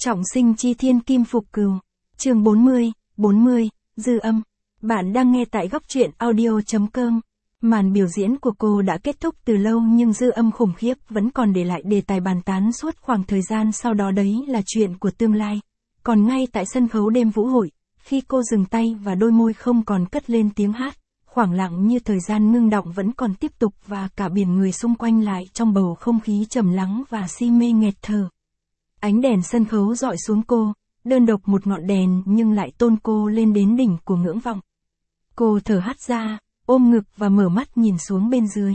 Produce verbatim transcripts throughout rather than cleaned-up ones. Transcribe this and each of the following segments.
Trọng sinh chi thiên kim phục cừu. Chương bốn mươi, bốn mươi, dư âm. Bạn đang nghe tại góc truyện audio chấm com. Màn biểu diễn của cô đã kết thúc từ lâu nhưng dư âm khủng khiếp vẫn còn để lại đề tài bàn tán suốt khoảng thời gian sau đó, đấy là chuyện của tương lai. Còn ngay tại sân khấu đêm vũ hội, khi cô dừng tay và đôi môi không còn cất lên tiếng hát, khoảng lặng như thời gian ngưng đọng vẫn còn tiếp tục và cả biển người xung quanh lại trong bầu không khí trầm lắng và si mê nghẹt thở. Ánh đèn sân khấu dọi xuống cô, đơn độc một ngọn đèn nhưng lại tôn cô lên đến đỉnh của ngưỡng vọng. Cô thở hắt ra, ôm ngực và mở mắt nhìn xuống bên dưới.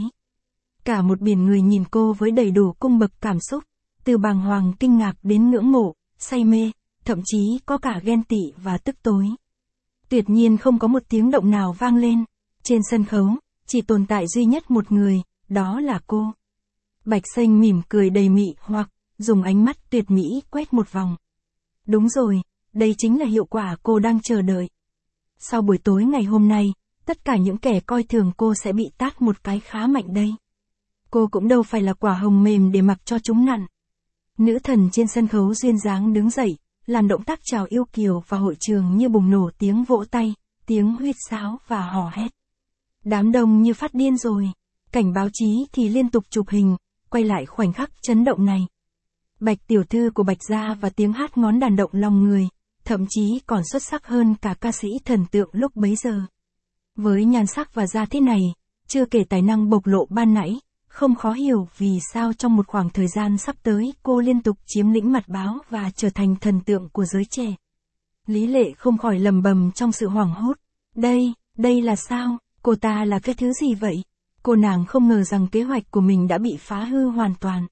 Cả một biển người nhìn cô với đầy đủ cung bậc cảm xúc, từ bàng hoàng kinh ngạc đến ngưỡng mộ, say mê, thậm chí có cả ghen tị và tức tối. Tuyệt nhiên không có một tiếng động nào vang lên. Trên sân khấu, chỉ tồn tại duy nhất một người, đó là cô. Bạch Xanh mỉm cười đầy mị hoặc, dùng ánh mắt tuyệt mỹ quét một vòng. Đúng rồi, đây chính là hiệu quả cô đang chờ đợi. Sau buổi tối ngày hôm nay, tất cả những kẻ coi thường cô sẽ bị tát một cái khá mạnh đây. Cô cũng đâu phải là quả hồng mềm để mặc cho chúng nặn. Nữ thần trên sân khấu duyên dáng đứng dậy, làm động tác chào yêu kiều và hội trường như bùng nổ tiếng vỗ tay, tiếng huýt sáo và hò hét. Đám đông như phát điên rồi, cảnh báo chí thì liên tục chụp hình, quay lại khoảnh khắc chấn động này. Bạch tiểu thư của Bạch gia và tiếng hát ngón đàn động lòng người, thậm chí còn xuất sắc hơn cả ca sĩ thần tượng lúc bấy giờ. Với nhan sắc và da thế này, chưa kể tài năng bộc lộ ban nãy, không khó hiểu vì sao trong một khoảng thời gian sắp tới cô liên tục chiếm lĩnh mặt báo và trở thành thần tượng của giới trẻ. Lý Lệ không khỏi lầm bầm trong sự hoảng hốt. Đây, đây là sao? Cô ta là cái thứ gì vậy? Cô nàng không ngờ rằng kế hoạch của mình đã bị phá hư hoàn toàn.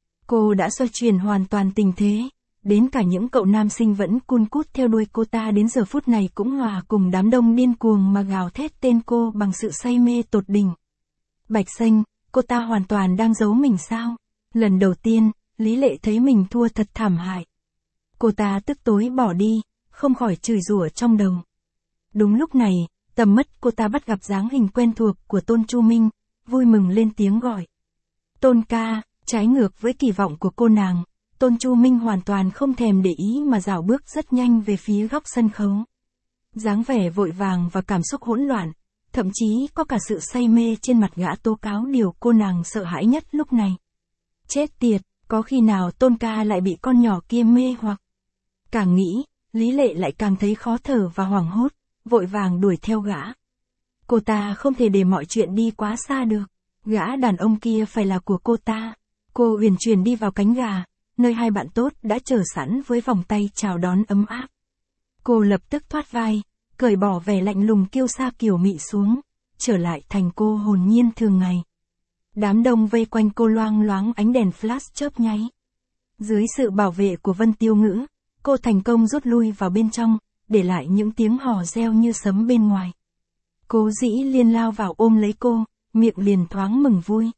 Cô đã xoay chuyển hoàn toàn tình thế, đến cả những cậu nam sinh vẫn cun cút theo đuôi cô ta đến giờ phút này cũng hòa cùng đám đông điên cuồng mà gào thét tên cô bằng sự say mê tột đỉnh. Bạch Xanh, cô ta hoàn toàn đang giấu mình sao? Lần đầu tiên, Lý Lệ thấy mình thua thật thảm hại. Cô ta tức tối bỏ đi, không khỏi chửi rủa trong đầu. Đúng lúc này, tầm mắt cô ta bắt gặp dáng hình quen thuộc của Tôn Chu Minh, vui mừng lên tiếng gọi. Tôn ca. Trái ngược với kỳ vọng của cô nàng, Tôn Chu Minh hoàn toàn không thèm để ý mà dạo bước rất nhanh về phía góc sân khấu. Dáng vẻ vội vàng và cảm xúc hỗn loạn, thậm chí có cả sự say mê trên mặt gã tố cáo điều cô nàng sợ hãi nhất lúc này. Chết tiệt, có khi nào Tôn ca lại bị con nhỏ kia mê hoặc... Càng nghĩ, Lý Lệ lại càng thấy khó thở và hoảng hốt, vội vàng đuổi theo gã. Cô ta không thể để mọi chuyện đi quá xa được, gã đàn ông kia phải là của cô ta. Cô uyển chuyển đi vào cánh gà, nơi hai bạn tốt đã chờ sẵn với vòng tay chào đón ấm áp. Cô lập tức thoát vai, cởi bỏ vẻ lạnh lùng kiêu sa kiều mị xuống, trở lại thành cô hồn nhiên thường ngày. Đám đông vây quanh cô loang loáng ánh đèn flash chớp nháy. Dưới sự bảo vệ của Vân Tiêu Ngữ, cô thành công rút lui vào bên trong, để lại những tiếng hò reo như sấm bên ngoài. Cố Dĩ Liên lao vào ôm lấy cô, miệng liền thoáng mừng vui.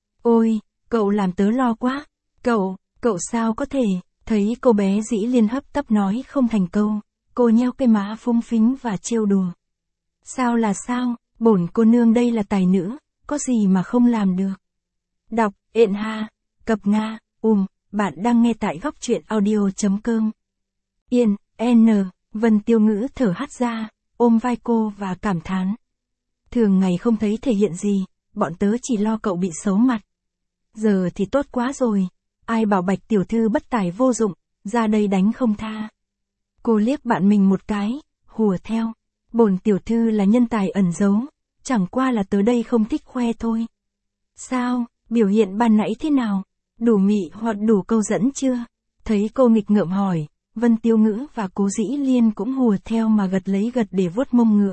Ôi! Cậu làm tớ lo quá. Cậu, cậu sao có thể? Thấy cô bé Dĩ Liên hấp tấp nói không thành câu, cô nheo cái má phúng phính và trêu đùa. Sao là sao? Bổn cô nương đây là tài nữ, có gì mà không làm được. Đọc, ện ha, cập nga, ùm, bạn đang nghe tại góc truyện audio chấm com. Yên, N, Vân Tiêu Ngữ thở hắt ra, ôm vai cô và cảm thán. Thường ngày không thấy thể hiện gì, bọn tớ chỉ lo cậu bị xấu mặt. Giờ thì tốt quá rồi, ai bảo Bạch tiểu thư bất tài vô dụng, ra đây đánh không tha. Cô liếc bạn mình một cái, hùa theo. Bổn tiểu thư là nhân tài ẩn giấu, chẳng qua là tới đây không thích khoe thôi. Sao, biểu hiện ban nãy thế nào? Đủ mị hoặc đủ câu dẫn chưa? Thấy cô nghịch ngợm hỏi, Vân Tiêu Ngữ và Cố Dĩ Liên cũng hùa theo mà gật lấy gật để vuốt mông ngựa.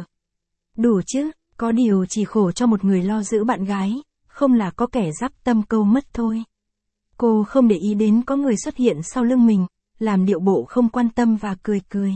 Đủ chứ, có điều chỉ khổ cho một người lo giữ bạn gái. Không là có kẻ giáp tâm câu mất thôi. Cô không để ý đến có người xuất hiện sau lưng mình, làm điệu bộ không quan tâm và cười cười.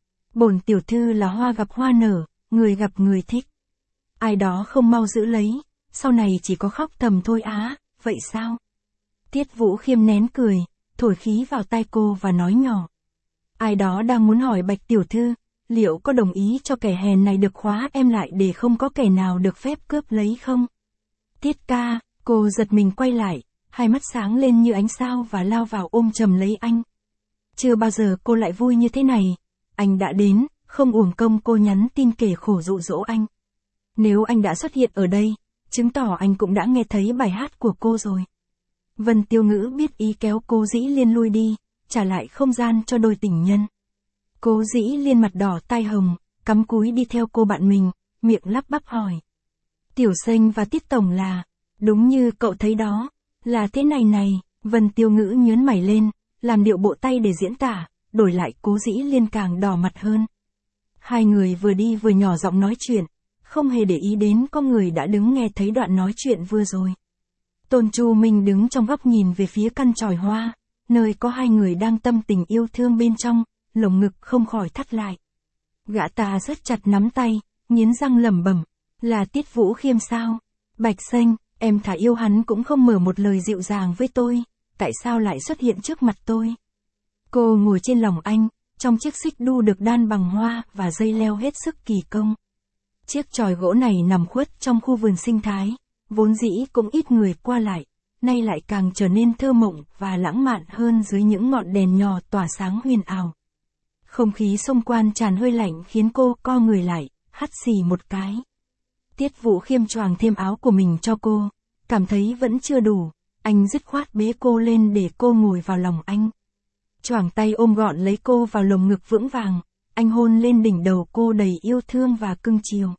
Bổn tiểu thư là hoa gặp hoa nở, người gặp người thích. Ai đó không mau giữ lấy, sau này chỉ có khóc thầm thôi á, vậy sao? Tiết Vũ Khiêm nén cười, thổi khí vào tai cô và nói nhỏ. Ai đó đang muốn hỏi Bạch tiểu thư, liệu có đồng ý cho kẻ hèn này được khóa em lại để không có kẻ nào được phép cướp lấy không? Tiết ca, cô giật mình quay lại, hai mắt sáng lên như ánh sao và lao vào ôm chầm lấy anh. Chưa bao giờ cô lại vui như thế này. Anh đã đến, không uổng công cô nhắn tin kể khổ dụ dỗ anh. Nếu anh đã xuất hiện ở đây, chứng tỏ anh cũng đã nghe thấy bài hát của cô rồi. Vân Tiêu Ngữ biết ý kéo Cố Dĩ Liên lui đi, trả lại không gian cho đôi tình nhân. Cố Dĩ Liên mặt đỏ tai hồng, cắm cúi đi theo cô bạn mình, miệng lắp bắp hỏi. Tiểu Sinh và Tiết Tổng là, đúng như cậu thấy đó, là thế này này. Vân Tiêu Ngữ nhớn mày lên, làm điệu bộ tay để diễn tả, đổi lại Cố Dĩ Liên càng đỏ mặt hơn. Hai người vừa đi vừa nhỏ giọng nói chuyện, không hề để ý đến có người đã đứng nghe thấy đoạn nói chuyện vừa rồi. Tôn Chu Minh đứng trong góc nhìn về phía căn chòi hoa, nơi có hai người đang tâm tình yêu thương bên trong, lồng ngực không khỏi thắt lại. Gã ta rất chặt nắm tay, nghiến răng lẩm bẩm, là Tiết Vũ Khiêm sao? Bạch Xanh, em thà yêu hắn cũng không mở một lời dịu dàng với tôi, tại sao lại xuất hiện trước mặt tôi? Cô ngồi trên lòng anh, trong chiếc xích đu được đan bằng hoa và dây leo hết sức kỳ công. Chiếc chòi gỗ này nằm khuất trong khu vườn sinh thái, vốn dĩ cũng ít người qua lại, nay lại càng trở nên thơ mộng và lãng mạn hơn dưới những ngọn đèn nhỏ tỏa sáng huyền ảo. Không khí xung quanh tràn hơi lạnh khiến cô co người lại, hắt xì một cái. Tiết Vũ Khiêm choàng thêm áo của mình cho cô, cảm thấy vẫn chưa đủ, anh dứt khoát bế cô lên để cô ngồi vào lòng anh. Choàng tay ôm gọn lấy cô vào lồng ngực vững vàng, anh hôn lên đỉnh đầu cô đầy yêu thương và cưng chiều.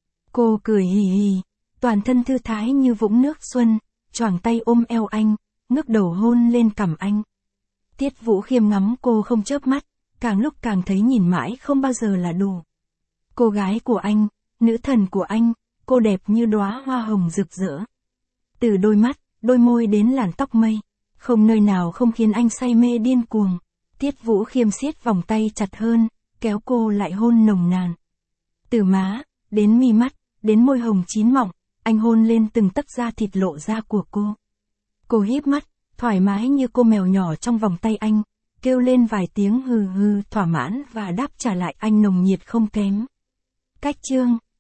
Cô cười hì hì, toàn thân thư thái như vũng nước xuân, choàng tay ôm eo anh, ngước đầu hôn lên cằm anh. Tiết Vũ Khiêm ngắm cô không chớp mắt, càng lúc càng thấy nhìn mãi không bao giờ là đủ. Cô gái của anh, nữ thần của anh, cô đẹp như đóa hoa hồng rực rỡ. Từ đôi mắt, đôi môi đến làn tóc mây, không nơi nào không khiến anh say mê điên cuồng. Tiết Vũ Khiêm siết vòng tay chặt hơn, kéo cô lại hôn nồng nàn. Từ má, đến mi mắt, đến môi hồng chín mọng, anh hôn lên từng tấc da thịt lộ ra của cô. Cô híp mắt, thoải mái như cô mèo nhỏ trong vòng tay anh, kêu lên vài tiếng hừ hừ thỏa mãn và đáp trả lại anh nồng nhiệt không kém. Cách chương